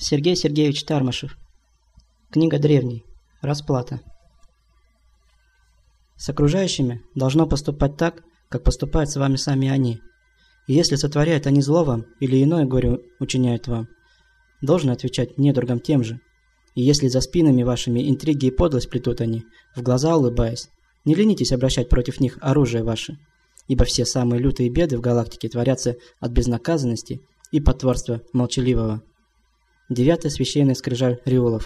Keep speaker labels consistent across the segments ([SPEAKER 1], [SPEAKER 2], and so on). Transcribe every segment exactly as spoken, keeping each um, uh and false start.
[SPEAKER 1] Сергей Сергеевич Тармашев. Книга древней. Расплата. С окружающими должно поступать так, как поступают с вами сами они. И если сотворяют они зло вам или иное горе учиняют вам, должны отвечать недругам тем же. И если за спинами вашими интриги и подлость плетут они, в глаза улыбаясь, не ленитесь обращать против них оружие ваше, ибо все самые лютые беды в галактике творятся от безнаказанности и потворства молчаливого. Девятая священная скрижаль Риулов.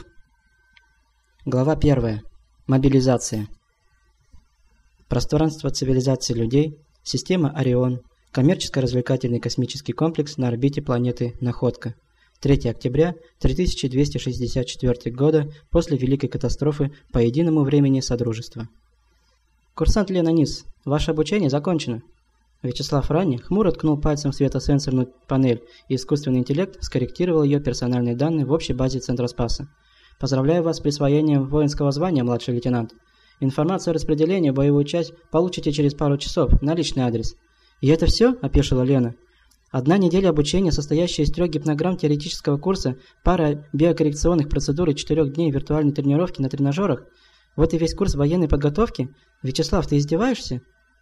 [SPEAKER 1] Глава первая. Мобилизация. Пространство цивилизации людей, система Орион, коммерческо-развлекательный космический комплекс на орбите планеты Находка. третьего октября три тысячи двести шестьдесят четвёртого года после Великой катастрофы по единому времени Содружества. Курсант Лена Низ, ваше обучение закончено. Вячеслав Ранний хмуро ткнул пальцем в светосенсорную панель, и искусственный интеллект скорректировал ее персональные данные в общей базе Центроспаса. Поздравляю вас с присвоением воинского звания, младший лейтенант. Информацию о распределении в боевую часть получите через пару часов на личный адрес. И это все? – опешила Лена. Одна неделя обучения, состоящая из трех гипнограмм теоретического курса, пара биокоррекционных процедур и четырех дней виртуальной тренировки на тренажерах? Вот и весь курс военной подготовки? Вячеслав, ты издеваешься?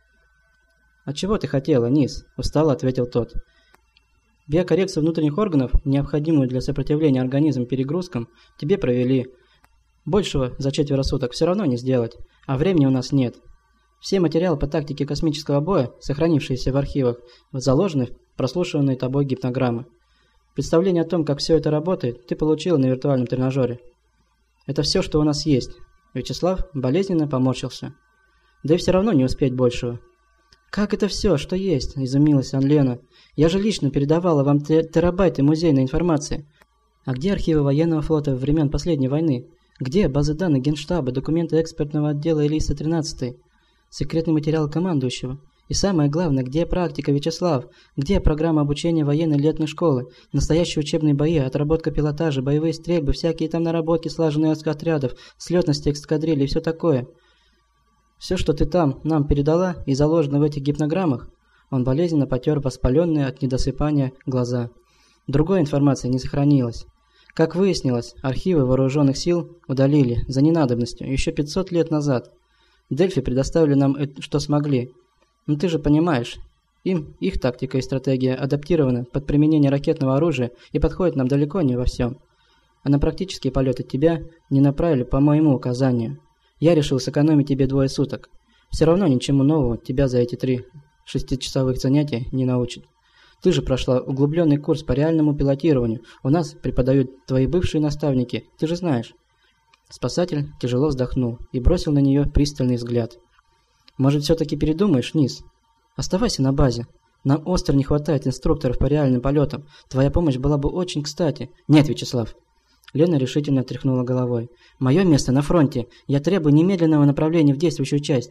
[SPEAKER 1] «А чего ты хотела, Низ?» – устало ответил тот. «Биокоррекцию внутренних органов, необходимую для сопротивления организма перегрузкам, тебе провели. Большего за четверо суток все равно не сделать, а времени у нас нет. Все материалы по тактике космического боя, сохранившиеся в архивах, заложены в прослушиванные тобой гипнограммы. Представление о том, как все это работает, ты получил на виртуальном тренажере. Это все, что у нас есть». Вячеслав болезненно поморщился. «Да и все равно не успеть большего». «Как это все, что есть?» – изумилась Анлена. «Я же лично передавала вам терабайты музейной информации. А где архивы военного флота времен последней войны? Где базы данных Генштаба, документы экспертного отдела Элиса тринадцать, секретный материал командующего? И самое главное, где практика, Вячеслав? Где программа обучения военной летной школы? Настоящие учебные бои, отработка пилотажа, боевые стрельбы, всякие там наработки, слаженные отрядов, слетности эскадрильи и все такое?» «Все, что ты там нам передала и заложено в этих гипнограммах», он болезненно потер воспаленные от недосыпания глаза. «Другой информации не сохранилось. Как выяснилось, архивы вооруженных сил удалили за ненадобностью еще пятьсот лет назад. Дельфи предоставили нам это, что смогли. Но ты же понимаешь, им их тактика и стратегия адаптированы под применение ракетного оружия и подходят нам далеко не во всем. А на практические полеты тебя не направили по моему указанию. Я решил сэкономить тебе двое суток. Все равно ничему нового тебя за эти три шестичасовых занятия не научат. Ты же прошла углубленный курс по реальному пилотированию. У нас преподают твои бывшие наставники, ты же знаешь». Спасатель тяжело вздохнул и бросил на нее пристальный взгляд. «Может, все-таки передумаешь, Низ? Оставайся на базе. Нам остро не хватает инструкторов по реальным полетам. Твоя помощь была бы очень кстати». «Нет, Вячеслав». Лена решительно тряхнула головой. «Мое место на фронте. Я требую немедленного направления в действующую часть».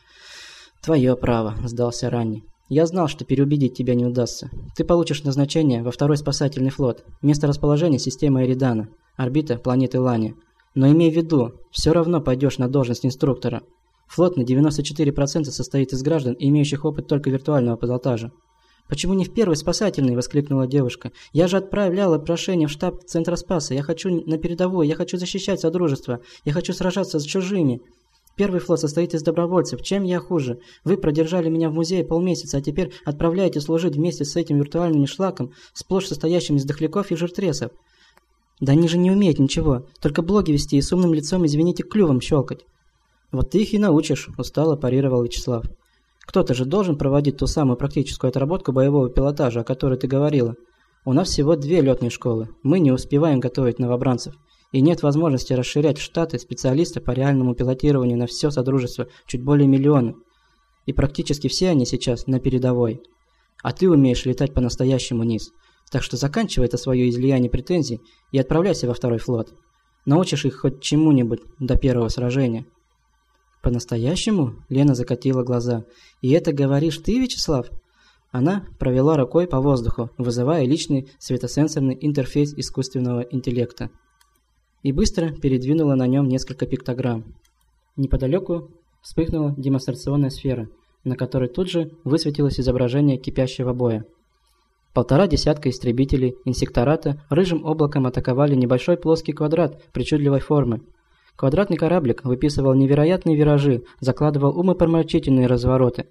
[SPEAKER 1] «Твое право», – сдался Ранний. «Я знал, что переубедить тебя не удастся. Ты получишь назначение во второй спасательный флот. Место расположения – система Эридана. Орбита – планеты Лани. Но имей в виду, все равно пойдешь на должность инструктора. Флот на девяносто четыре процента состоит из граждан, имеющих опыт только виртуального пилотажа». «Почему не в первый спасательный?» – воскликнула девушка. «Я же отправляла прошение в штаб Центроспаса. Я хочу на передовую, я хочу защищать Содружество, я хочу сражаться с чужими. Первый флот состоит из добровольцев. Чем я хуже? Вы продержали меня в музее полмесяца, а теперь отправляете служить вместе с этим виртуальным шлаком, сплошь состоящим из дохляков и жиртресов. Да они же не умеют ничего, только блоги вести и с умным лицом, извините, клювом щелкать». «Вот ты их и научишь», – устало парировал Вячеслав. «Кто-то же должен проводить ту самую практическую отработку боевого пилотажа, о которой ты говорила. У нас всего две летные школы. Мы не успеваем готовить новобранцев. И нет возможности расширять штаты специалистов по реальному пилотированию на все Содружество чуть более миллиона. И практически все они сейчас на передовой. А ты умеешь летать по-настоящему, Низ. Так что заканчивай это свое излияние претензий и отправляйся во второй флот. Научишь их хоть чему-нибудь до первого сражения». «По-настоящему?» – Лена закатила глаза. «И это говоришь ты, Вячеслав?» Она провела рукой по воздуху, вызывая личный светосенсорный интерфейс искусственного интеллекта. И быстро передвинула на нем несколько пиктограмм. Неподалеку вспыхнула демонстрационная сфера, на которой тут же высветилось изображение кипящего боя. Полтора десятка истребителей инсектората рыжим облаком атаковали небольшой плоский квадрат причудливой формы. Квадратный кораблик выписывал невероятные виражи, закладывал умопомрачительные развороты,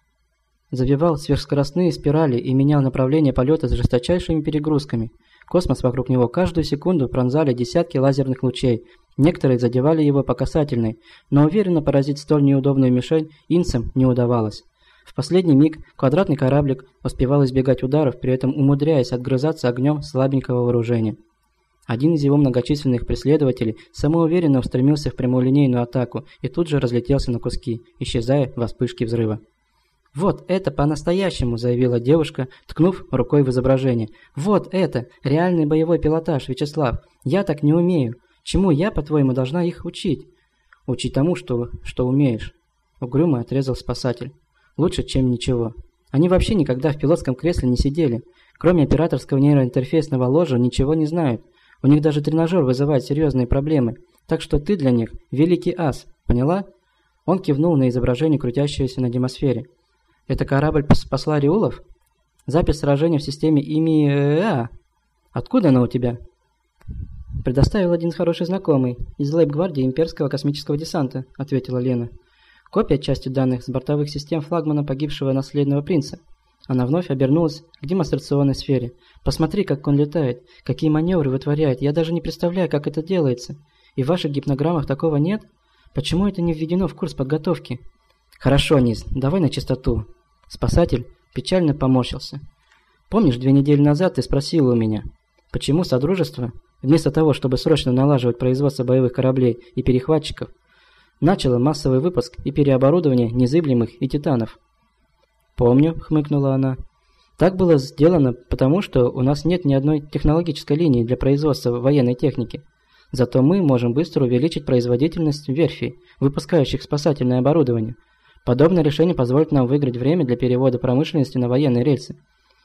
[SPEAKER 1] завивал сверхскоростные спирали и менял направление полета с жесточайшими перегрузками. Космос вокруг него каждую секунду пронзали десятки лазерных лучей. Некоторые задевали его по касательной, но уверенно поразить столь неудобную мишень инцам не удавалось. В последний миг квадратный кораблик успевал избегать ударов, при этом умудряясь отгрызаться огнем слабенького вооружения. Один из его многочисленных преследователей самоуверенно устремился в прямолинейную атаку и тут же разлетелся на куски, исчезая во вспышке взрыва. «Вот это по-настоящему!» – заявила девушка, ткнув рукой в изображение. «Вот это! Реальный боевой пилотаж, Вячеслав! Я так не умею! Чему я, по-твоему, должна их учить?» «Учи тому, что, что умеешь», – угрюмо отрезал спасатель. «Лучше, чем ничего. Они вообще никогда в пилотском кресле не сидели. Кроме операторского нейроинтерфейсного ложа ничего не знают. У них даже тренажер вызывает серьезные проблемы. Так что ты для них великий ас. Поняла?» Он кивнул на изображение, крутящееся на демосфере. «Это корабль посла Риулов? Запись сражения в системе ИМИ-А. Откуда она у тебя?» «Предоставил один хороший знакомый из лейб-гвардии имперского космического десанта», — ответила Лена. «Копия части данных с бортовых систем флагмана погибшего наследного принца». Она вновь обернулась к демонстрационной сфере. «Посмотри, как он летает, какие маневры вытворяет. Я даже не представляю, как это делается. И в ваших гипнограммах такого нет? Почему это не введено в курс подготовки?» «Хорошо, Низ, давай на чистоту». Спасатель печально поморщился. «Помнишь, две недели назад ты спросила у меня, почему Содружество, вместо того, чтобы срочно налаживать производство боевых кораблей и перехватчиков, начало массовый выпуск и переоборудование незыблемых и титанов?» «Помню», — хмыкнула она. «Так было сделано потому, что у нас нет ни одной технологической линии для производства военной техники. Зато мы можем быстро увеличить производительность верфей, выпускающих спасательное оборудование. Подобное решение позволит нам выиграть время для перевода промышленности на военные рельсы».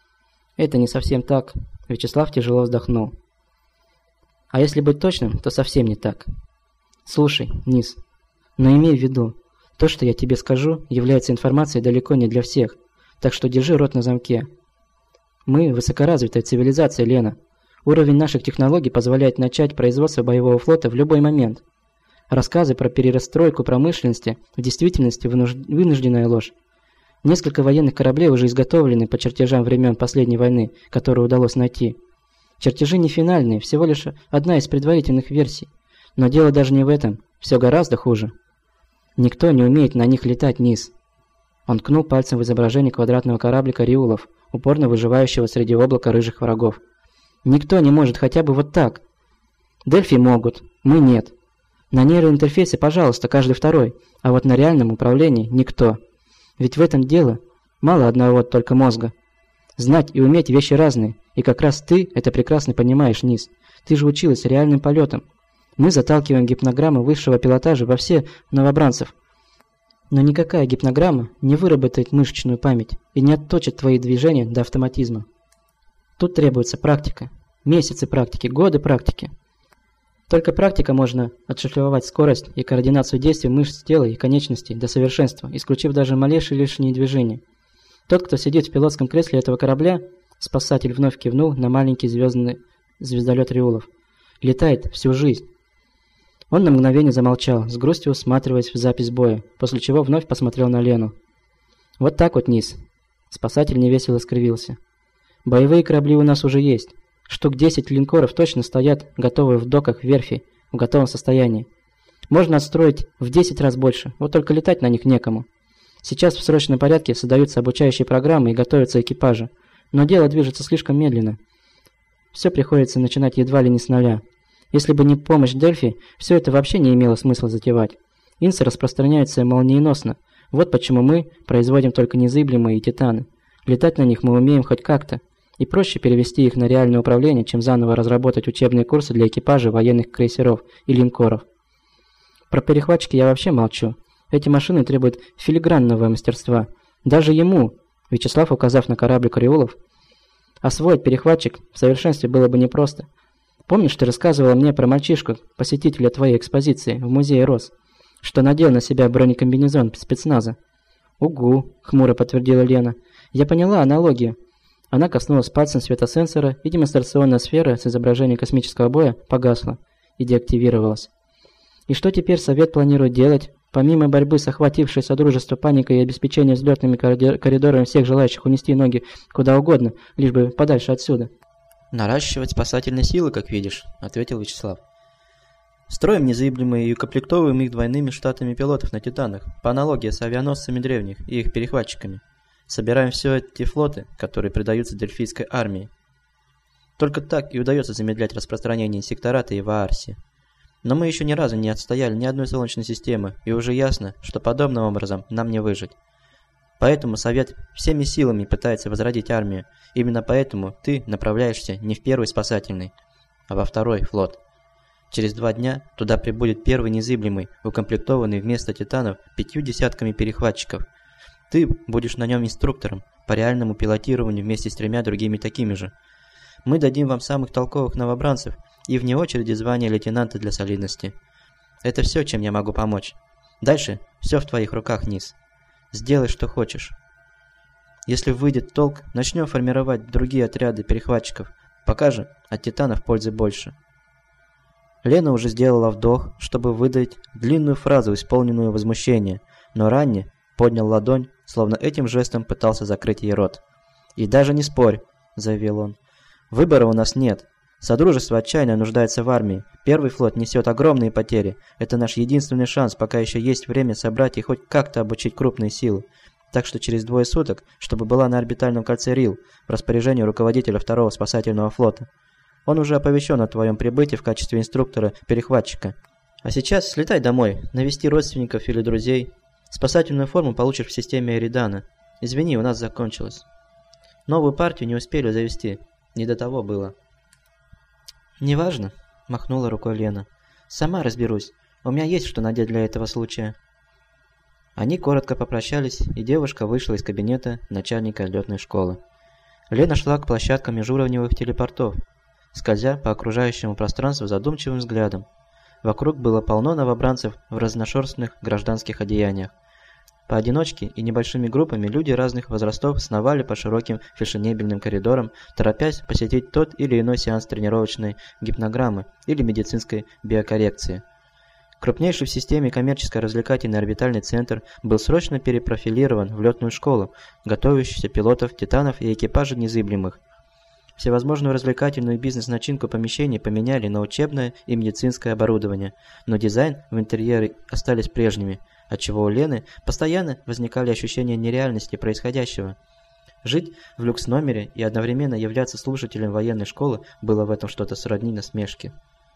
[SPEAKER 1] «Это не совсем так», — Вячеслав тяжело вздохнул. «А если быть точным, то совсем не так. Слушай, Низ, но имей в виду, то, что я тебе скажу, является информацией далеко не для всех, так что держи рот на замке. Мы высокоразвитая цивилизация, Лена. Уровень наших технологий позволяет начать производство боевого флота в любой момент. Рассказы про перерастройку промышленности в действительности вынуж... вынужденная ложь. Несколько военных кораблей уже изготовлены по чертежам времен последней войны, которые удалось найти. Чертежи не финальные, всего лишь одна из предварительных версий. Но дело даже не в этом, все гораздо хуже. Никто не умеет на них летать, Низ». Он ткнул пальцем в изображение квадратного кораблика Риулов, упорно выживающего среди облака рыжих врагов. «Никто не может хотя бы вот так. Дельфи могут, мы нет. На нейроинтерфейсе, пожалуйста, каждый второй, а вот на реальном управлении никто. Ведь в этом дело мало одного только мозга. Знать и уметь вещи разные, и как раз ты это прекрасно понимаешь, Низ. Ты же училась реальным полетом. Мы заталкиваем гипнограммы высшего пилотажа во все новобранцев. Но никакая гипнограмма не выработает мышечную память и не отточит твои движения до автоматизма. Тут требуется практика. Месяцы практики, годы практики. Только практика можно отшлифовать скорость и координацию действий мышц тела и конечностей до совершенства, исключив даже малейшие лишние движения. Тот, кто сидит в пилотском кресле этого корабля, спасатель вновь кивнул на маленький звездный звездолет Риулов, летает всю жизнь. Он на мгновение замолчал, с грустью всматриваясь в запись боя, после чего вновь посмотрел на Лену. «Вот так вот, Низ». Спасатель невесело скривился. «Боевые корабли у нас уже есть. Штук десять линкоров точно стоят, готовые в доках верфи, в готовом состоянии. Можно отстроить в десять раз больше, вот только летать на них некому. Сейчас в срочном порядке создаются обучающие программы и готовятся экипажи, но дело движется слишком медленно. Все приходится начинать едва ли не с нуля. Если бы не помощь Дельфи, все это вообще не имело смысла затевать. Инсы распространяются молниеносно. Вот почему мы производим только незыблемые и титаны. Летать на них мы умеем хоть как-то. И проще перевести их на реальное управление, чем заново разработать учебные курсы для экипажей военных крейсеров и линкоров. Про перехватчики я вообще молчу. Эти машины требуют филигранного мастерства. Даже ему, Вячеслав, указав на кораблик Риулов, освоить перехватчик в совершенстве было бы непросто. Помнишь, ты рассказывала мне про мальчишку, посетителя твоей экспозиции в музее Рос, что надел на себя бронекомбинезон спецназа? «Угу», — хмуро подтвердила Лена. «Я поняла аналогию. Она коснулась пальцем светосенсора, и демонстрационная сфера с изображением космического боя погасла и деактивировалась. И что теперь Совет планирует делать? Помимо борьбы с охватившей Содружество паникой и обеспечения взлетными коридорами всех желающих унести ноги куда угодно, лишь бы подальше отсюда.
[SPEAKER 2] «Наращивать спасательные силы, как видишь», — ответил Вячеслав. «Строим незыблемые и укомплектовываем их двойными штатами пилотов на Титанах, по аналогии с авианосцами древних и их перехватчиками. Собираем все эти флоты, которые придаются Дельфийской армии. Только так и удается замедлять распространение инсектората и Ваарси. Но мы еще ни разу не отстояли ни одной Солнечной системы, и уже ясно, что подобным образом нам не выжить. Поэтому Совет всеми силами пытается возродить армию. Именно поэтому ты направляешься не в первый спасательный, а во второй флот. Через два дня туда прибудет первый незыблемый, укомплектованный вместо Титанов пятью десятками перехватчиков. Ты будешь на нем инструктором по реальному пилотированию вместе с тремя другими такими же. Мы дадим вам самых толковых новобранцев и вне очереди звание лейтенанта для солидности. Это все, чем я могу помочь. Дальше все в твоих руках, Низ. Сделай, что хочешь. Если выйдет толк, начнем формировать другие отряды перехватчиков. Пока же от Титанов пользы больше». Лена уже сделала вдох, чтобы выдать длинную фразу, исполненную возмущения, но Ранни поднял ладонь, словно этим жестом пытался закрыть ей рот. «И даже не спорь», — заявил он. «Выбора у нас нет. Содружество отчаянно нуждается в армии. Первый флот несет огромные потери. Это наш единственный шанс, пока еще есть время собрать и хоть как-то обучить крупные силы. Так что через двое суток, чтобы была на орбитальном кольце Рил, в распоряжении руководителя второго спасательного флота. Он уже оповещен о твоем прибытии в качестве инструктора-перехватчика. А сейчас слетай домой, навести родственников или друзей. Спасательную форму получишь в системе Эридана. Извини, у нас закончилось. Новую партию не успели завести. Не до того было». «Неважно», — махнула рукой Лена. «Сама разберусь. У меня есть что надеть для этого случая». Они коротко попрощались, и девушка вышла из кабинета начальника летной школы. Лена шла к площадкам межуровневых телепортов, скользя по окружающему пространству задумчивым взглядом. Вокруг было полно новобранцев в разношерстных гражданских одеяниях. Поодиночке и небольшими группами люди разных возрастов сновали по широким фешенебельным коридорам, торопясь посетить тот или иной сеанс тренировочной гипнограммы или медицинской биокоррекции. Крупнейший в системе коммерческо-развлекательный орбитальный центр был срочно перепрофилирован в летную школу, готовящуюся пилотов, титанов и экипажей незыблемых. Всевозможную развлекательную бизнес-начинку помещений поменяли на учебное и медицинское оборудование, но дизайн в интерьере остались прежними, отчего у Лены постоянно возникали ощущения нереальности происходящего. Жить в люкс-номере и одновременно являться слушателем военной школы было в этом что-то сродни насмешке.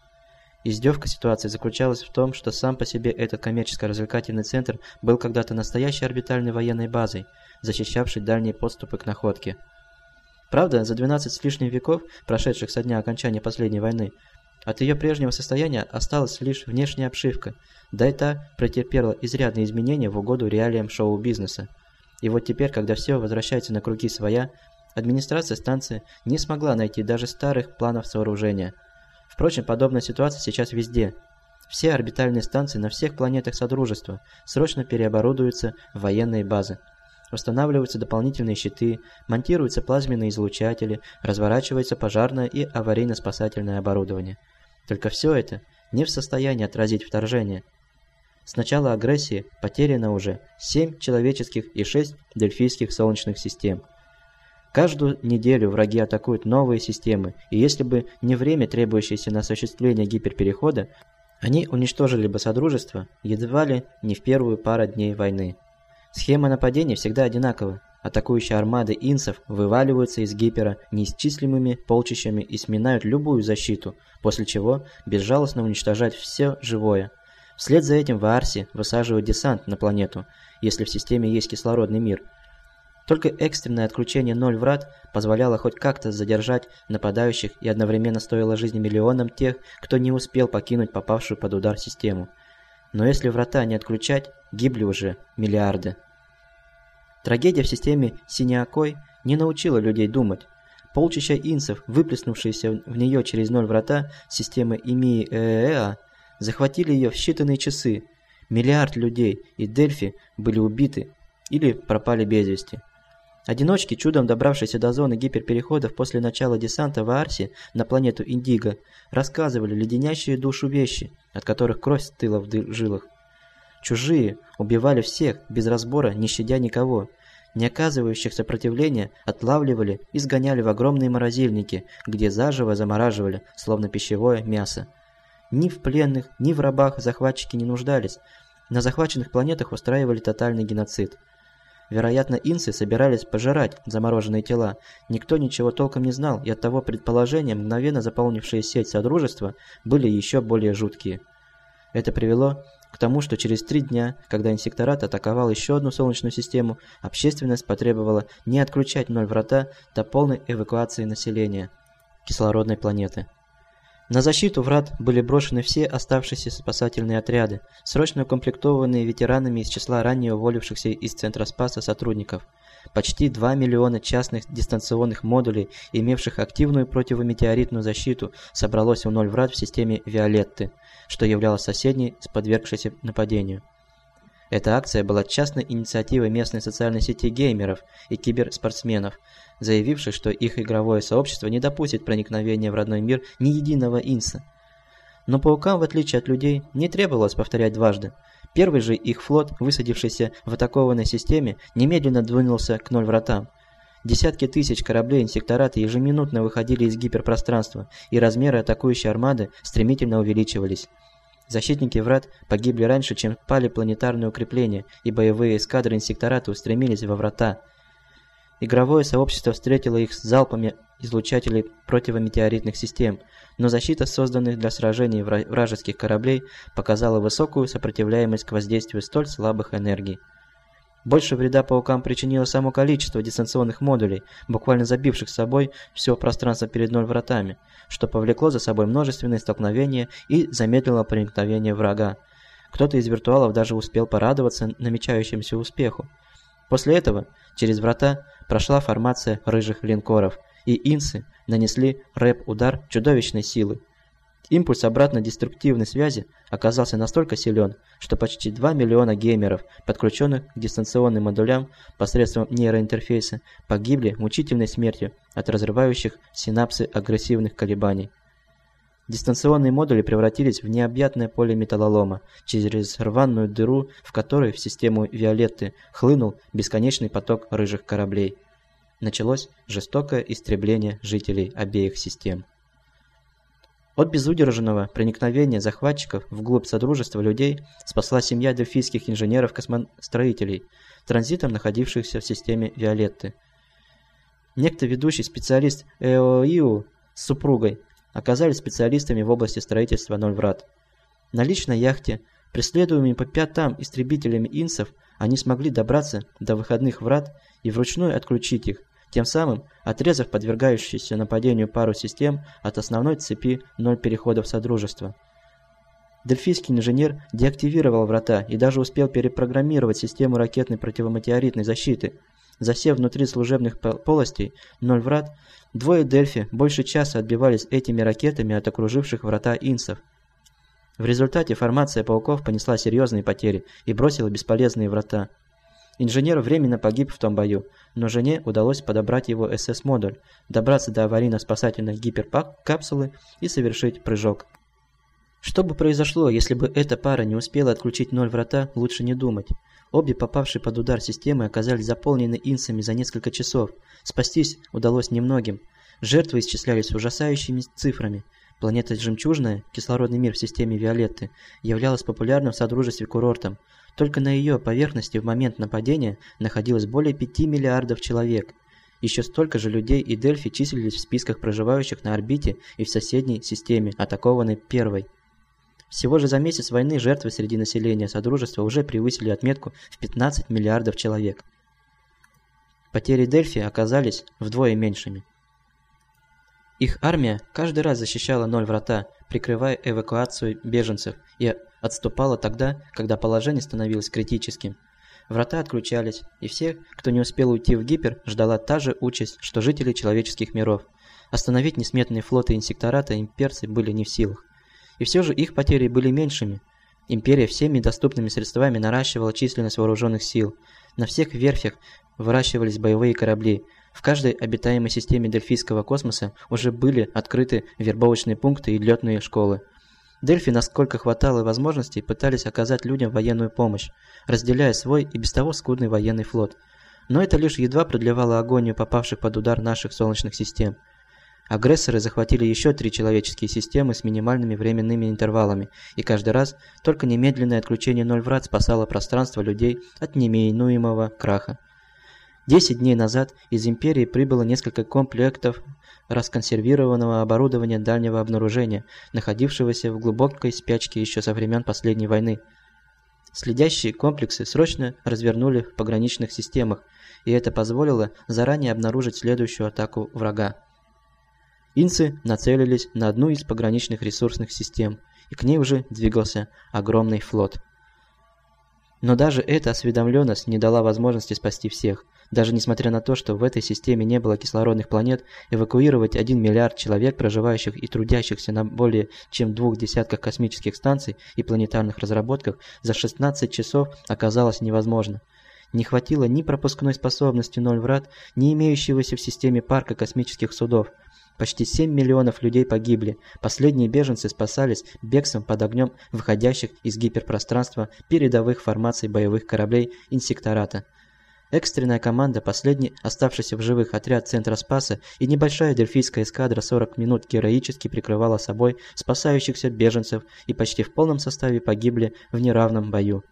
[SPEAKER 2] Издевка ситуации заключалась в том, что сам по себе этот коммерческо-развлекательный центр был когда-то настоящей орбитальной военной базой, защищавшей дальние подступы к находке. Правда, за двенадцать с лишним веков, прошедших со дня окончания последней войны, от ее прежнего состояния осталась лишь внешняя обшивка, да и та претерпела изрядные изменения в угоду реалиям шоу-бизнеса. И вот теперь, когда все возвращается на круги своя, администрация станции не смогла найти даже старых планов сооружения. Впрочем, подобная ситуация сейчас везде. Все орбитальные станции на всех планетах Содружества срочно переоборудуются в военные базы. Устанавливаются дополнительные щиты, монтируются плазменные излучатели, разворачивается пожарное и аварийно-спасательное оборудование. Только все это не в состоянии отразить вторжение. С начала агрессии потеряно уже семь человеческих и шесть дельфийских солнечных систем. Каждую неделю враги атакуют новые системы, и если бы не время, требующееся на осуществление гиперперехода, они уничтожили бы Содружество едва ли не в первую пару дней войны. Схема нападения всегда одинакова. Атакующие армады инсов вываливаются из гипера неисчислимыми полчищами и сминают любую защиту, после чего безжалостно уничтожают все живое. Вслед за этим Ваарси высаживают десант на планету, если в системе есть кислородный мир. Только экстренное отключение ноль врат позволяло хоть как-то задержать нападающих и одновременно стоило жизни миллионам тех, кто не успел покинуть попавшую под удар систему. Но если врата не отключать, гибли уже миллиарды. Трагедия в системе Синиакой не научила людей думать. Полчища инсов, выплеснувшиеся в нее через ноль врата системы Имии-Ээа, захватили ее в считанные часы. Миллиард людей и Дельфи были убиты или пропали без вести. Одиночки, чудом добравшиеся до зоны гиперпереходов после начала десанта в Аарсе на планету Индиго, рассказывали леденящие душу вещи, от которых кровь стыла в жилах. Чужие убивали всех, без разбора, не щадя никого. Не оказывающих сопротивления отлавливали и сгоняли в огромные морозильники, где заживо замораживали, словно пищевое мясо. Ни в пленных, ни в рабах захватчики не нуждались. На захваченных планетах устраивали тотальный геноцид. Вероятно, инсы собирались пожирать замороженные тела. Никто ничего толком не знал, и оттого предположения, мгновенно заполнившие сеть Содружества, были еще более жуткие. Это привело к тому, что через три дня, когда инсекторат атаковал еще одну Солнечную систему, общественность потребовала не отключать ноль врата до полной эвакуации населения кислородной планеты. На защиту врат были брошены все оставшиеся спасательные отряды, срочно укомплектованные ветеранами из числа ранее уволившихся из Центра Спаса сотрудников. Почти два миллиона частных дистанционных модулей, имевших активную противометеоритную защиту, собралось у ноль врат в системе Виолетты, что являлось соседней с подвергшейся нападению. Эта акция была частной инициативой местной социальной сети геймеров и киберспортсменов, заявивших, что их игровое сообщество не допустит проникновения в родной мир ни единого инса. Но паукам, в отличие от людей, не требовалось повторять дважды. Первый же их флот, высадившийся в атакованной системе, немедленно двинулся к ноль вратам. Десятки тысяч кораблей инсектората ежеминутно выходили из гиперпространства, и размеры атакующей армады стремительно увеличивались. Защитники врат погибли раньше, чем пали планетарные укрепления, и боевые эскадры инсектората устремились во врата. Игровое сообщество встретило их с залпами излучателей противометеоритных систем, но защита созданных для сражений вражеских кораблей показала высокую сопротивляемость к воздействию столь слабых энергий. Больше вреда паукам причинило само количество дистанционных модулей, буквально забивших с собой все пространство перед ноль вратами, что повлекло за собой множественные столкновения и замедлило проникновение врага. Кто-то из виртуалов даже успел порадоваться намечающемуся успеху. После этого через врата прошла формация рыжих линкоров, и инсы нанесли рэп-удар чудовищной силы. Импульс обратно деструктивной связи оказался настолько силен, что почти два миллиона геймеров, подключенных к дистанционным модулям посредством нейроинтерфейса, погибли мучительной смертью от разрывающих синапсы агрессивных колебаний. Дистанционные модули превратились в необъятное поле металлолома, через рваную дыру, в которой в систему Виолетты хлынул бесконечный поток рыжих кораблей. Началось жестокое истребление жителей обеих систем. От безудержного проникновения захватчиков вглубь Содружества людей спасла семья дельфийских инженеров-космостроителей, транзитом находившихся в системе Виолетты. Некто ведущий специалист Эоиу с супругой оказались специалистами в области строительства ноль врат. На личной яхте, преследуемыми по пятам истребителями инсов, они смогли добраться до выходных врат и вручную отключить их, тем самым отрезав подвергающуюся нападению пару систем от основной цепи ноль переходов Содружества. Дельфийский инженер деактивировал врата и даже успел перепрограммировать систему ракетной противометеоритной защиты. Засев внутри служебных полостей ноль врат, двое Дельфи больше часа отбивались этими ракетами от окруживших врата инсов. В результате формация пауков понесла серьезные потери и бросила бесполезные врата. Инженер временно погиб в том бою, но жене удалось подобрать его эс эс-модуль, добраться до аварийно-спасательной гиперкапсулы и совершить прыжок. Что бы произошло, если бы эта пара не успела отключить ноль врата, лучше не думать. Обе попавшие под удар системы оказались заполнены инсами за несколько часов. Спастись удалось немногим. Жертвы исчислялись ужасающими цифрами. Планета Жемчужная, кислородный мир в системе Виолетты, являлась популярным в Содружестве курортом. Только на ее поверхности в момент нападения находилось более пяти миллиардов человек. Еще столько же людей и Дельфи числились в списках проживающих на орбите и в соседней системе, атакованной первой. Всего же за месяц войны жертвы среди населения Содружества уже превысили отметку в пятнадцать миллиардов человек. Потери Дельфи оказались вдвое меньшими. Их армия каждый раз защищала ноль врата, прикрывая эвакуацию беженцев, и отступала тогда, когда положение становилось критическим. Врата отключались, и все, кто не успел уйти в гипер, ждала та же участь, что жители человеческих миров. Остановить несметные флоты инсектората имперцы были не в силах. И все же их потери были меньшими. Империя всеми доступными средствами наращивала численность вооруженных сил. На всех верфях выращивались боевые корабли. В каждой обитаемой системе Дельфийского космоса уже были открыты вербовочные пункты и летные школы. Дельфи, насколько хватало возможностей, пытались оказать людям военную помощь, разделяя свой и без того скудный военный флот. Но это лишь едва продлевало агонию попавших под удар наших солнечных систем. Агрессоры захватили еще три человеческие системы с минимальными временными интервалами, и каждый раз только немедленное отключение ноль врат спасало пространство людей от неминуемого краха. Десять дней назад из Империи прибыло несколько комплектов расконсервированного оборудования дальнего обнаружения, находившегося в глубокой спячке еще со времен последней войны. Следящие комплексы срочно развернули в пограничных системах, и это позволило заранее обнаружить следующую атаку врага. Инцы нацелились на одну из пограничных ресурсных систем, и к ней уже двигался огромный флот. Но даже эта осведомленность не дала возможности спасти всех. Даже несмотря на то, что в этой системе не было кислородных планет, эвакуировать один миллиард человек, проживающих и трудящихся на более чем двух десятках космических станций и планетарных разработках, за шестнадцать часов оказалось невозможно. Не хватило ни пропускной способности ноль врат, ни имеющегося в системе парка космических судов. Почти семь миллионов людей погибли. Последние беженцы спасались бегством под огнем выходящих из гиперпространства передовых формаций боевых кораблей инсектората. Экстренная команда, последний оставшийся в живых отряд Центра Спаса и небольшая дельфийская эскадра сорок минут героически прикрывала собой спасающихся беженцев и почти в полном составе погибли в неравном бою.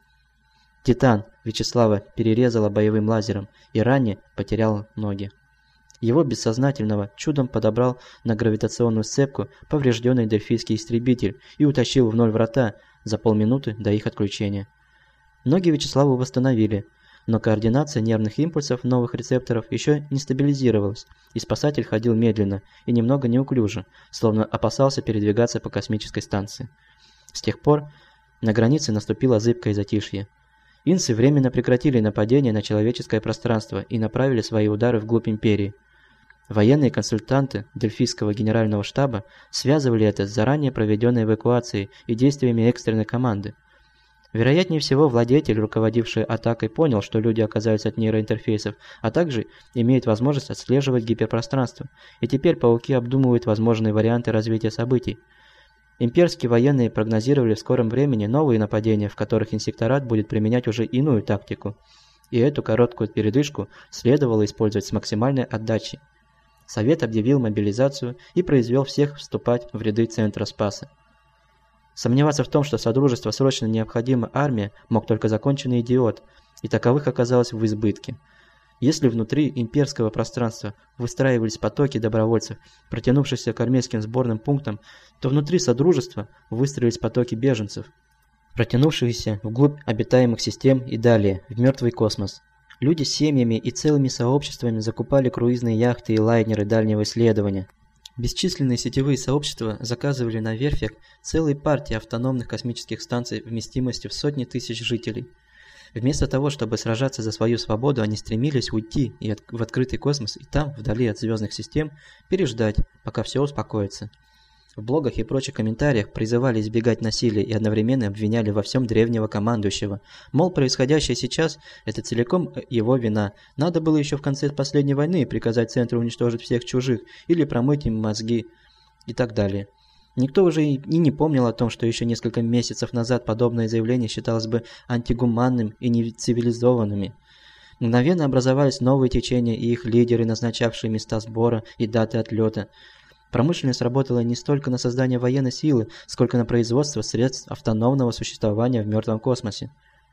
[SPEAKER 2] Титан Вячеслава перерезала боевым лазером и ранее потерял ноги. Его бессознательного чудом подобрал на гравитационную сцепку поврежденный дельфийский истребитель и утащил в ноль врата за полминуты до их отключения. Ноги Вячеславу восстановили, но координация нервных импульсов новых рецепторов еще не стабилизировалась, и спасатель ходил медленно и немного неуклюже, словно опасался передвигаться по космической станции. С тех пор на границе наступило зыбкое затишье. Инцы временно прекратили нападение на человеческое пространство и направили свои удары вглубь Империи. Военные консультанты Дельфийского генерального штаба связывали это с заранее проведенной эвакуацией и действиями экстренной команды. Вероятнее всего, владетель, руководивший атакой, понял, что люди оказались от нейроинтерфейсов, а также имеет возможность отслеживать гиперпространство, и теперь пауки обдумывают возможные варианты развития событий. Имперские военные прогнозировали в скором времени новые нападения, в которых инсекторат будет применять уже иную тактику, и эту короткую передышку следовало использовать с максимальной отдачей. Совет объявил мобилизацию и произвел всех вступать в ряды Центра Спаса. Сомневаться в том, что Содружеству срочно необходима армия, мог только законченный идиот, и таковых оказалось в избытке. Если внутри имперского пространства выстраивались потоки добровольцев, протянувшихся к армейским сборным пунктам, то внутри Содружества выстроились потоки беженцев, протянувшиеся вглубь обитаемых систем и далее, в мертвый космос. Люди с семьями и целыми сообществами закупали круизные яхты и лайнеры дальнего исследования. Бесчисленные сетевые сообщества заказывали на верфях целые партии автономных космических станций вместимостью в сотни тысяч жителей. Вместо того, чтобы сражаться за свою свободу, они стремились уйти и от, в открытый космос и там, вдали от звездных систем, переждать, пока все успокоится. В блогах и прочих комментариях призывали избегать насилия и одновременно обвиняли во всем древнего командующего. Мол, происходящее сейчас – это целиком его вина. Надо было еще в конце последней войны приказать Центру уничтожить всех чужих или промыть им мозги и так далее. Никто уже и не помнил о том, что еще несколько месяцев назад подобное заявление считалось бы антигуманным и нецивилизованным. Мгновенно образовались новые течения и их лидеры, назначавшие места сбора и даты отлета. Промышленность работала не столько на создание военной силы, сколько на производство средств автономного существования в мертвом космосе.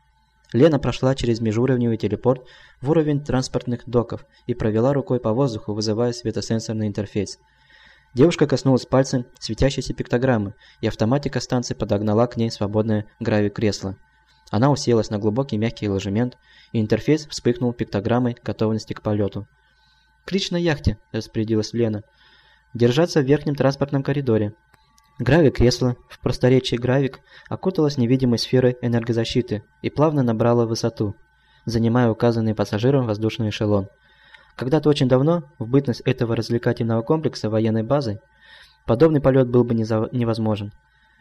[SPEAKER 2] Лена прошла через межуровневый телепорт в уровень транспортных доков и провела рукой по воздуху, вызывая светосенсорный интерфейс. Девушка коснулась пальцем светящейся пиктограммы, и автоматика станции подогнала к ней свободное грави-кресло. Она уселась на глубокий мягкий ложемент, и интерфейс вспыхнул пиктограммой готовности к полету. «Клич на яхте», – распорядилась Лена. «Держаться в верхнем транспортном коридоре». Грави-кресло, в просторечии гравик, окуталось невидимой сферой энергозащиты и плавно набрало высоту, занимая указанный пассажиром воздушный эшелон. Когда-то очень давно, в бытность этого развлекательного комплекса военной базы, подобный полет был бы невозможен.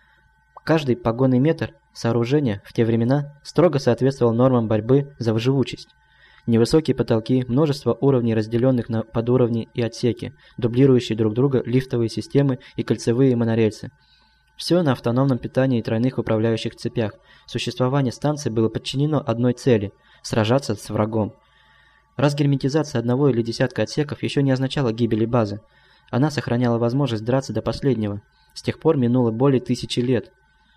[SPEAKER 2] Каждый погонный метр сооружения в те времена строго соответствовал нормам борьбы за живучесть. Невысокие потолки, множество уровней, разделенных на подуровни и отсеки, дублирующие друг друга лифтовые системы и кольцевые монорельсы. Все на автономном питании и тройных управляющих цепях. Существование станции было подчинено одной цели – сражаться с врагом. Разгерметизация одного или десятка отсеков еще не означала гибели базы. Она сохраняла возможность драться до последнего. С тех пор минуло более тысячи лет.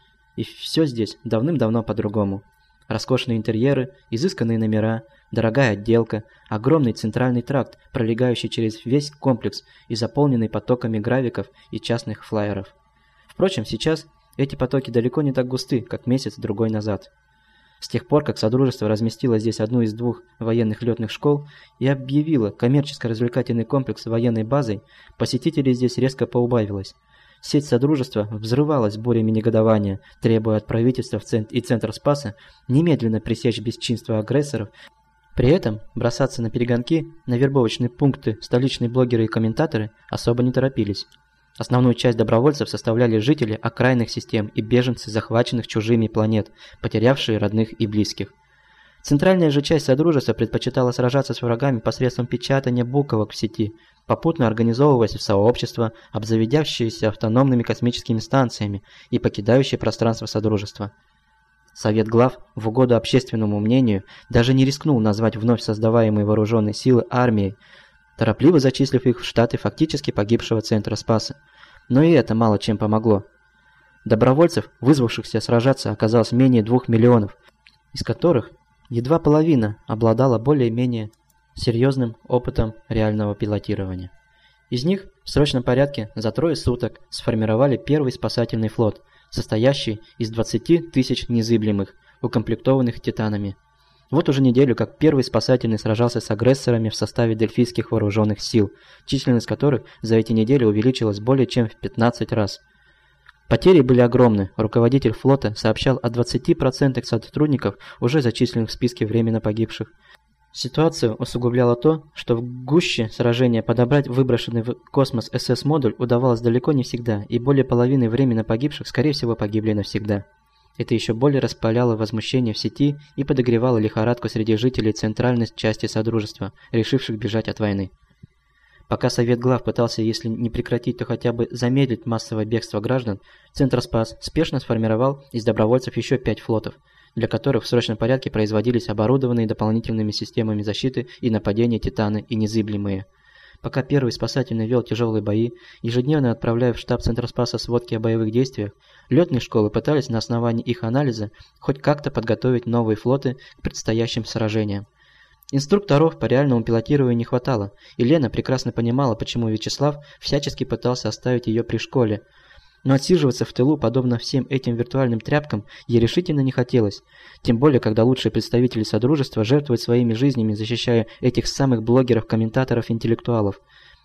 [SPEAKER 2] И все здесь давным-давно по-другому. Роскошные интерьеры, изысканные номера, дорогая отделка, огромный центральный тракт, пролегающий через весь комплекс и заполненный потоками гравиков и частных флайеров. Впрочем, сейчас эти потоки далеко не так густы, как месяц-другой назад. С тех пор, как Содружество разместило здесь одну из двух военных летных школ и объявило коммерческо-развлекательный комплекс военной базой, посетителей здесь резко поубавилось. Сеть Содружества взрывалась бурями негодования, требуя от правительства и Центра Спаса немедленно пресечь бесчинство агрессоров. При этом бросаться на перегонки, на вербовочные пункты столичные блогеры и комментаторы особо не торопились. Основную часть добровольцев составляли жители окраинных систем и беженцы захваченных чужими планет, потерявшие родных и близких. Центральная же часть Содружества предпочитала сражаться с врагами посредством печатания буковок в сети, попутно организовываясь в сообщества, обзаведявшиеся автономными космическими станциями и покидающие пространство Содружества. Совет глав, в угоду общественному мнению, даже не рискнул назвать вновь создаваемые вооруженные силы армией, торопливо зачислив их в штаты фактически погибшего Центра Спаса. Но и это мало чем помогло. Добровольцев, вызвавшихся сражаться, оказалось менее двух миллионов, из которых едва половина обладала более-менее серьезным опытом реального пилотирования. Из них в срочном порядке за трое суток сформировали первый спасательный флот, состоящий из двадцати тысяч незыблемых, укомплектованных титанами. Вот уже неделю как первый спасательный сражался с агрессорами в составе дельфийских вооруженных сил, численность которых за эти недели увеличилась более чем в пятнадцать раз. Потери были огромны. Руководитель флота сообщал о двадцати процентах сотрудников, уже зачисленных в списке временно погибших. Ситуацию усугубляло то, что в гуще сражения подобрать выброшенный в космос эс эс-модуль удавалось далеко не всегда, и более половины временно погибших, скорее всего, погибли навсегда. Это еще более распаляло возмущение в сети и подогревало лихорадку среди жителей центральной части Содружества, решивших бежать от войны. Пока Совет глав пытался, если не прекратить, то хотя бы замедлить массовое бегство граждан, Центр Спас спешно сформировал из добровольцев еще пять флотов, для которых в срочном порядке производились оборудованные дополнительными системами защиты и нападения титаны и незыблемые. Пока первый спасательный вел тяжелые бои, ежедневно отправляя в штаб Центра Спаса сводки о боевых действиях, летные школы пытались на основании их анализа хоть как-то подготовить новые флоты к предстоящим сражениям. Инструкторов по реальному пилотированию не хватало, и Лена прекрасно понимала, почему Вячеслав всячески пытался оставить ее при школе. Но отсиживаться в тылу, подобно всем этим виртуальным тряпкам, ей решительно не хотелось, тем более, когда лучшие представители Содружества жертвуют своими жизнями, защищая этих самых блогеров, комментаторов, интеллектуалов.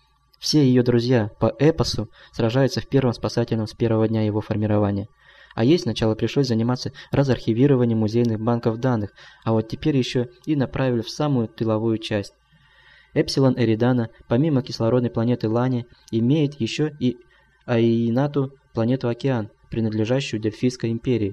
[SPEAKER 2] Все ее друзья по эпосу сражаются в первом спасательном с первого дня его формирования. А ей сначала пришлось заниматься разархивированием музейных банков данных, а вот теперь еще и направили в самую тыловую часть. Эпсилон Эридана, помимо кислородной планеты Лани, имеет еще и Аиинату, планету Океан, принадлежащую Дельфийской империи.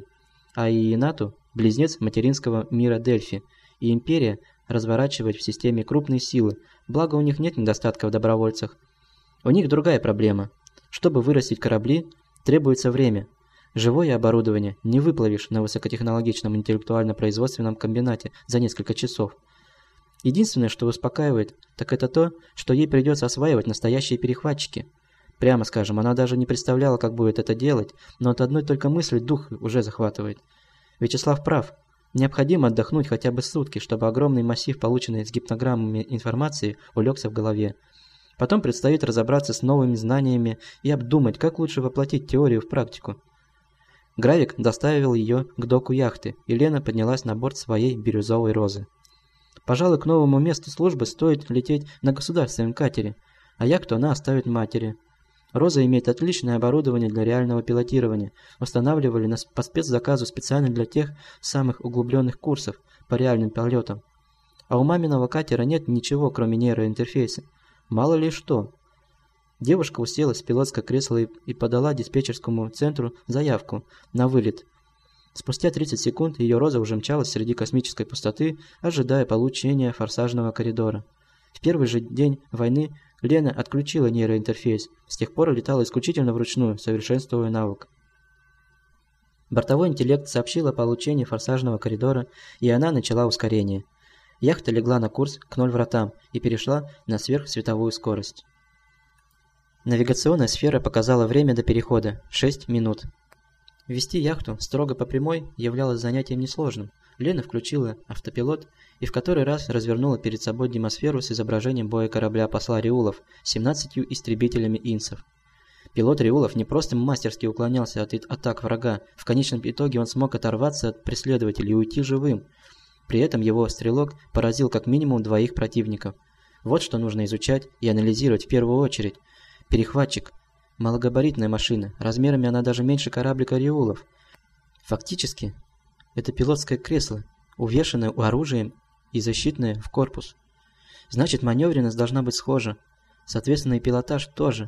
[SPEAKER 2] Аиинату – близнец материнского мира Дельфи, и империя разворачивает в системе крупные силы, благо у них нет недостатка в добровольцах. У них другая проблема. Чтобы вырастить корабли, требуется время. Живое оборудование не выплавишь на высокотехнологичном интеллектуально-производственном комбинате за несколько часов. Единственное, что успокаивает, так это то, что ей придется осваивать настоящие перехватчики. Прямо скажем, она даже не представляла, как будет это делать, но от одной только мысли дух уже захватывает. Вячеслав прав. Необходимо отдохнуть хотя бы сутки, чтобы огромный массив, полученный с гипнограммами информации, улегся в голове. Потом предстоит разобраться с новыми знаниями и обдумать, как лучше воплотить теорию в практику. Гравик доставил ее к доку яхты, и Лена поднялась на борт своей бирюзовой розы. Пожалуй, к новому месту службы стоит лететь на государственном катере, а яхту она оставит матери. Роза имеет отличное оборудование для реального пилотирования, устанавливали на, по спецзаказу специально для тех самых углубленных курсов по реальным полетам. А у маминого катера нет ничего, кроме нейроинтерфейса. Мало ли что. Девушка уселась в пилотское кресло и, и подала диспетчерскому центру заявку на вылет. Спустя тридцать секунд ее роза уже мчалась среди космической пустоты, ожидая получения форсажного коридора. В первый же день войны Лена отключила нейроинтерфейс, с тех пор летала исключительно вручную, совершенствуя навык. Бортовой интеллект сообщил о получении форсажного коридора, и она начала ускорение. Яхта легла на курс к ноль вратам и перешла на сверхсветовую скорость. Навигационная сфера показала время до перехода – шесть минут. Вести яхту строго по прямой являлось занятием несложным. Лена включила автопилот и в который раз развернула перед собой демосферу с изображением боя корабля посла Риулов с семнадцатью истребителями инсов. Пилот Риулов не просто мастерски уклонялся от атак врага, в конечном итоге он смог оторваться от преследователей и уйти живым. При этом его стрелок поразил как минимум двоих противников. Вот что нужно изучать и анализировать в первую очередь. Перехватчик. Малогабаритная машина, размерами она даже меньше кораблика Риулов. Фактически, это пилотское кресло, увешанное оружием и защитное в корпус. Значит, маневренность должна быть схожа, соответственно и пилотаж тоже.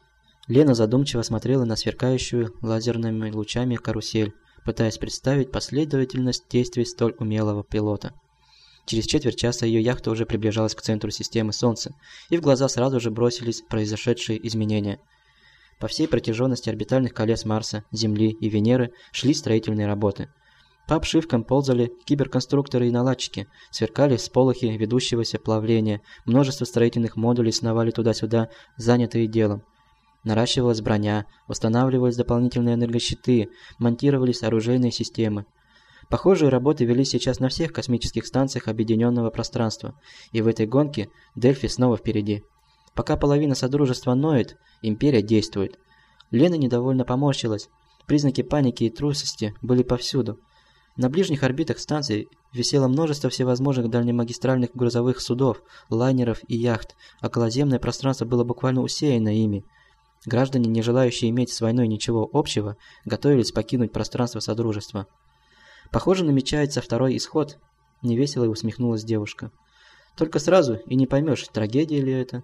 [SPEAKER 2] Лена задумчиво смотрела на сверкающую лазерными лучами карусель, пытаясь представить последовательность действий столь умелого пилота. Через четверть часа ее яхта уже приближалась к центру системы Солнца, и в глаза сразу же бросились произошедшие изменения. По всей протяженности орбитальных колес Марса, Земли и Венеры шли строительные работы. По обшивкам ползали киберконструкторы и наладчики, сверкали сполохи ведущегося плавления, множество строительных модулей сновали туда-сюда, занятые делом. Наращивалась броня, устанавливались дополнительные энергощиты, монтировались оружейные системы. Похожие работы велись сейчас на всех космических станциях объединенного пространства, и в этой гонке Дельфи снова впереди. Пока половина Содружества ноет, Империя действует. Лена недовольно поморщилась. Признаки паники и трусости были повсюду. На ближних орбитах станций висело множество всевозможных дальнемагистральных грузовых судов, лайнеров и яхт, а околоземное пространство было буквально усеяно ими. Граждане, не желающие иметь с войной ничего общего, готовились покинуть пространство Содружества. «Похоже, намечается второй исход», – невесело усмехнулась девушка. «Только сразу и не поймешь, трагедия ли это».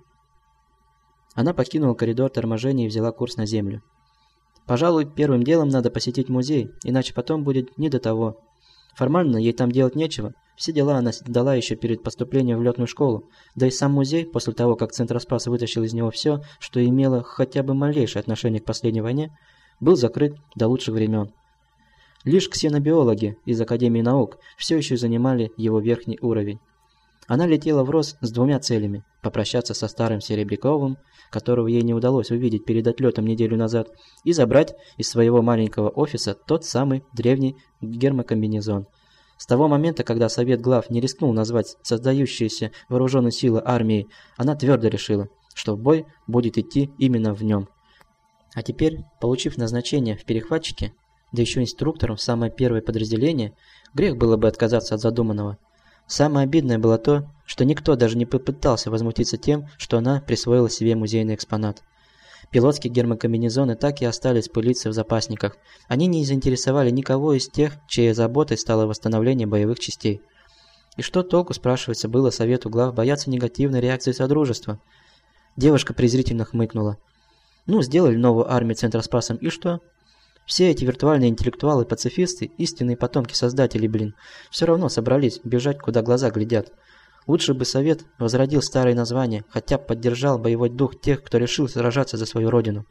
[SPEAKER 2] Она покинула коридор торможения и взяла курс на Землю. «Пожалуй, первым делом надо посетить музей, иначе потом будет не до того. Формально ей там делать нечего, все дела она сдала еще перед поступлением в летную школу, да и сам музей, после того, как Центроспас вытащил из него все, что имело хотя бы малейшее отношение к последней войне, был закрыт до лучших времен. Лишь ксенобиологи из Академии наук все еще занимали его верхний уровень. Она летела в Рос с двумя целями – попрощаться со старым Серебряковым, которого ей не удалось увидеть перед отлетом неделю назад, и забрать из своего маленького офиса тот самый древний гермокомбинезон. С того момента, когда Совет глав не рискнул назвать создающиеся вооруженные силы армией, она твердо решила, что бой будет идти именно в нем. А теперь, получив назначение в перехватчике, да еще инструктором в самое первое подразделение, грех было бы отказаться от задуманного. Самое обидное было то, что никто даже не попытался возмутиться тем, что она присвоила себе музейный экспонат. Пилотские гермокомбинезоны так и остались пылиться в запасниках. Они не заинтересовали никого из тех, чьей заботой стало восстановление боевых частей. И что толку, спрашивается, было Совету глав бояться негативной реакции Содружества? Девушка презрительно хмыкнула. Ну, сделали новую армию Центроспасом, и что? Все эти виртуальные интеллектуалы-пацифисты, истинные потомки создателей, блин, все равно собрались бежать, куда глаза глядят. Лучше бы Совет возродил старые названия, хотя бы поддержал боевой дух тех, кто решил сражаться за свою родину.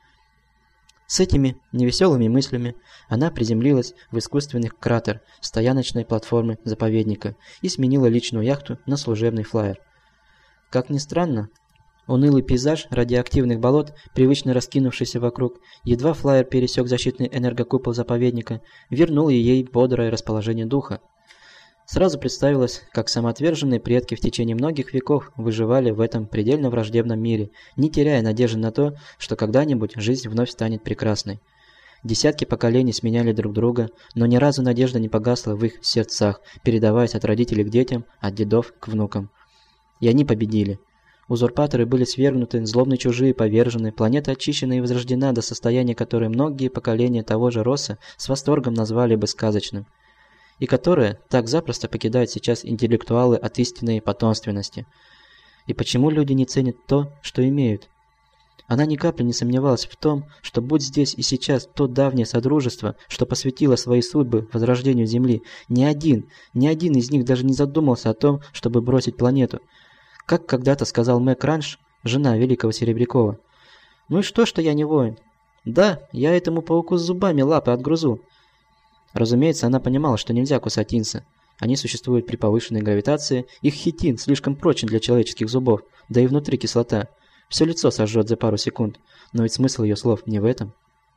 [SPEAKER 2] С этими невеселыми мыслями она приземлилась в искусственный кратер стояночной платформы заповедника и сменила личную яхту на служебный флайер. Как ни странно, унылый пейзаж радиоактивных болот, привычно раскинувшийся вокруг, едва флайер пересек защитный энергокупол заповедника, вернул ей бодрое расположение духа. Сразу представилось, как самоотверженные предки в течение многих веков выживали в этом предельно враждебном мире, не теряя надежды на то, что когда-нибудь жизнь вновь станет прекрасной. Десятки поколений сменяли друг друга, но ни разу надежда не погасла в их сердцах, передаваясь от родителей к детям, от дедов к внукам. И они победили. Узурпаторы были свергнуты, злобные чужие повержены, планета очищена и возрождена до состояния, которое многие поколения того же Росса с восторгом назвали бы сказочным, и которое так запросто покидают сейчас интеллектуалы от истинной потомственности. И почему люди не ценят то, что имеют?
[SPEAKER 1] Она ни капли не сомневалась в том, что будь здесь и сейчас то давнее содружество, что посвятило свои судьбы возрождению Земли, ни один, ни один из них даже не задумался о том, чтобы бросить планету. Как когда-то сказал Мэг Ранш, жена великого Серебрякова. «Ну и что, что я не воин? Да, я этому пауку с зубами лапы отгрызу». Разумеется, она понимала, что нельзя кусать инса. Они существуют при повышенной гравитации, их хитин слишком прочен для человеческих зубов, да и внутри кислота. Все лицо сожжет за пару секунд, но ведь смысл ее слов не в этом.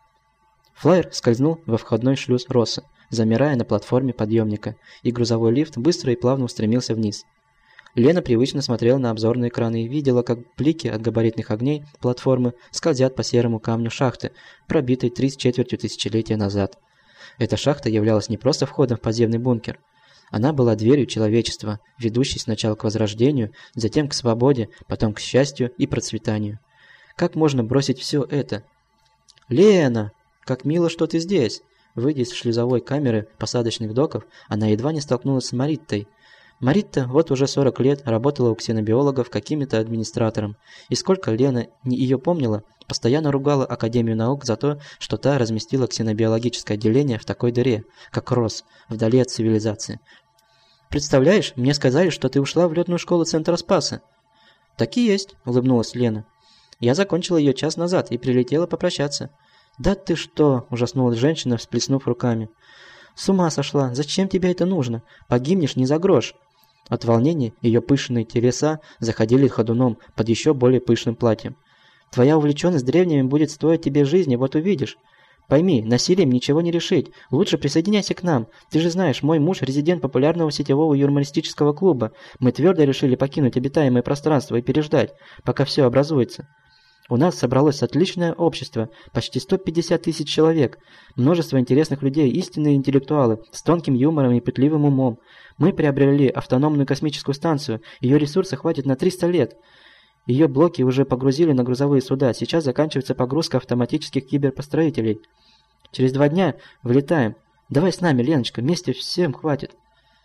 [SPEAKER 1] Флайер скользнул во входной шлюз Росса, замирая на платформе подъемника, и грузовой лифт быстро и плавно устремился вниз. Лена привычно смотрела на обзорные экраны и видела, как блики от габаритных огней платформы скользят по серому камню шахты, пробитой три с четвертью тысячелетия назад. Эта шахта являлась не просто входом в подземный бункер. Она была дверью человечества, ведущей сначала к возрождению, затем к свободе, потом к счастью и процветанию. Как можно бросить все это? «Лена! Как мило, что ты здесь!» Выйдя из шлюзовой камеры посадочных доков, она едва не столкнулась с Мариттой. Маритта вот уже сорок лет работала у ксенобиологов каким-то администратором, и сколько Лена не ее помнила, постоянно ругала Академию наук за то, что та разместила ксенобиологическое отделение в такой дыре, как Росс, вдали от цивилизации. «Представляешь, мне сказали, что ты ушла в летную школу Центра Спаса». «Так и есть», — улыбнулась Лена. «Я закончила ее час назад и прилетела попрощаться». «Да ты что!» – ужаснулась женщина, всплеснув руками. «С ума сошла! Зачем тебе это нужно? Погибнешь не за грош!» От волнения ее пышные телеса заходили ходуном под еще более пышным платьем. «Твоя увлеченность древними будет стоить тебе жизни, вот увидишь. Пойми, насилием ничего не решить. Лучше присоединяйся к нам. Ты же знаешь, мой муж – резидент популярного сетевого юмористического клуба. Мы твердо решили покинуть обитаемое пространство и переждать, пока все образуется. У нас собралось отличное общество, почти сто пятьдесят тысяч человек, множество интересных людей, истинные интеллектуалы, с тонким юмором и пытливым умом. Мы приобрели автономную космическую станцию, ее ресурса хватит на триста лет. Ее блоки уже погрузили на грузовые суда, сейчас заканчивается погрузка автоматических киберпостроителей. Через два дня вылетаем. Давай с нами, Леночка, вместе всем хватит.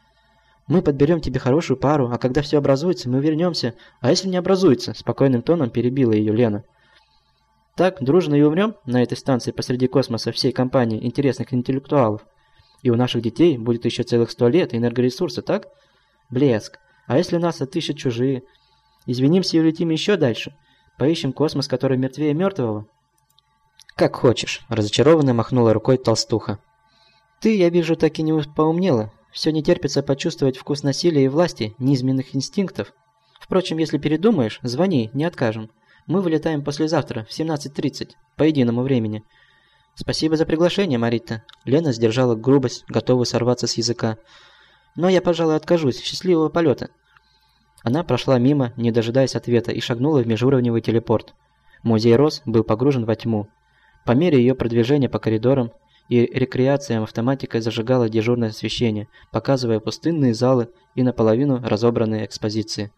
[SPEAKER 1] Мы подберем тебе хорошую пару, а когда все образуется, мы вернемся. А если не образуется?» – спокойным тоном перебила ее Лена. «Так, дружно и умрем на этой станции посреди космоса всей компании интересных интеллектуалов. И у наших детей будет еще целых сто лет энергоресурса, так? Блеск. А если нас отыщут чужие? Извинимся и улетим еще дальше. Поищем космос, который мертвее мертвого?» «Как хочешь», – разочарованно махнула рукой толстуха. «Ты, я вижу, так и не поумнела. Все не терпится почувствовать вкус насилия и власти, низменных инстинктов. Впрочем, если передумаешь, звони, не откажем. Мы вылетаем послезавтра в семнадцать тридцать, по единому времени». «Спасибо за приглашение, Маритта». Лена сдержала грубость, готовую сорваться с языка. «Но я, пожалуй, откажусь. Счастливого полета». Она прошла мимо, не дожидаясь ответа, и шагнула в межуровневый телепорт. Музей Росс был погружен во тьму. По мере ее продвижения по коридорам и рекреациям автоматика зажигала дежурное освещение, показывая пустынные залы и наполовину разобранные экспозиции.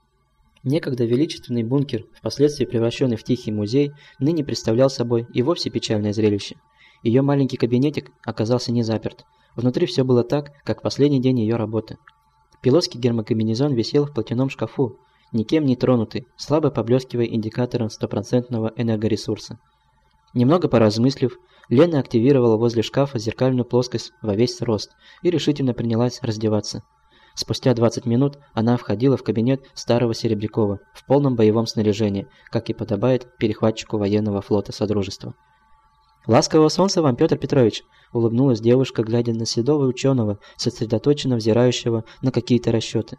[SPEAKER 1] Некогда величественный бункер, впоследствии превращенный в тихий музей, ныне представлял собой и вовсе печальное зрелище. Ее маленький кабинетик оказался не заперт. Внутри все было так, как в последний день ее работы. Пилотский гермокомбинезон висел в платяном шкафу, никем не тронутый, слабо поблескивая индикатором стопроцентного энергоресурса. Немного поразмыслив, Лена активировала возле шкафа зеркальную плоскость во весь рост и решительно принялась раздеваться. Спустя двадцать минут она входила в кабинет старого Серебрякова в полном боевом снаряжении, как и подобает перехватчику военного флота Содружества. «Ласкового солнца вам, Петр Петрович!» – улыбнулась девушка, глядя на седого ученого, сосредоточенно взирающего на какие-то расчеты.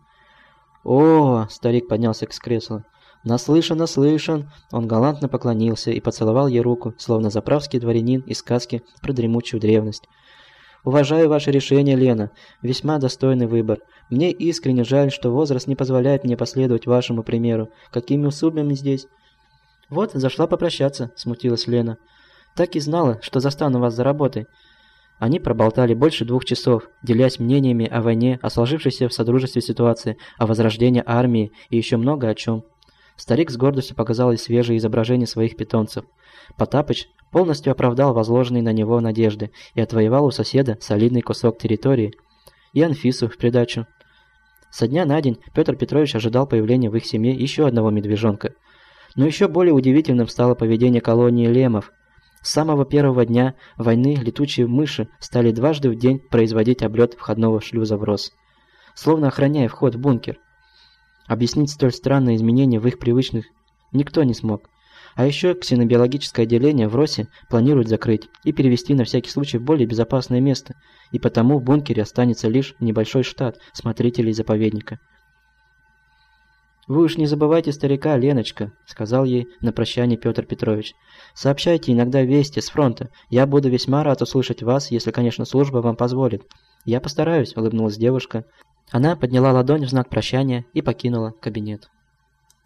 [SPEAKER 1] «О!» – старик поднялся с кресла. «Наслышан, наслышан!» Он галантно поклонился и поцеловал ей руку, словно заправский дворянин из сказки про дремучую древность. «Уважаю ваше решение, Лена. Весьма достойный выбор. Мне искренне жаль, что возраст не позволяет мне последовать вашему примеру. Какими судьбами здесь?» «Вот, зашла попрощаться», – смутилась Лена. «Так и знала, что застану вас за работой». Они проболтали больше двух часов, делясь мнениями о войне, о сложившейся в Содружестве ситуации, о возрождении армии и еще много о чем. Старик с гордостью показал ей свежие изображения своих питомцев. Потапыч полностью оправдал возложенные на него надежды и отвоевал у соседа солидный кусок территории. И Анфису в придачу. Со дня на день Петр Петрович ожидал появления в их семье еще одного медвежонка. Но еще более удивительным стало поведение колонии лемов. С самого первого дня войны летучие мыши стали дважды в день производить облет входного шлюза в Рос, словно охраняя вход в бункер. Объяснить столь странные изменения в их привычных никто не смог. А еще ксенобиологическое отделение в Росе планируют закрыть и перевести на всякий случай в более безопасное место, и потому в бункере останется лишь небольшой штат смотрителей заповедника. «Вы уж не забывайте старика, Леночка», — сказал ей на прощание Петр Петрович. «Сообщайте иногда вести с фронта. Я буду весьма рад услышать вас, если, конечно, служба вам позволит». «Я постараюсь», — улыбнулась девушка. Она подняла ладонь в знак прощания и покинула кабинет.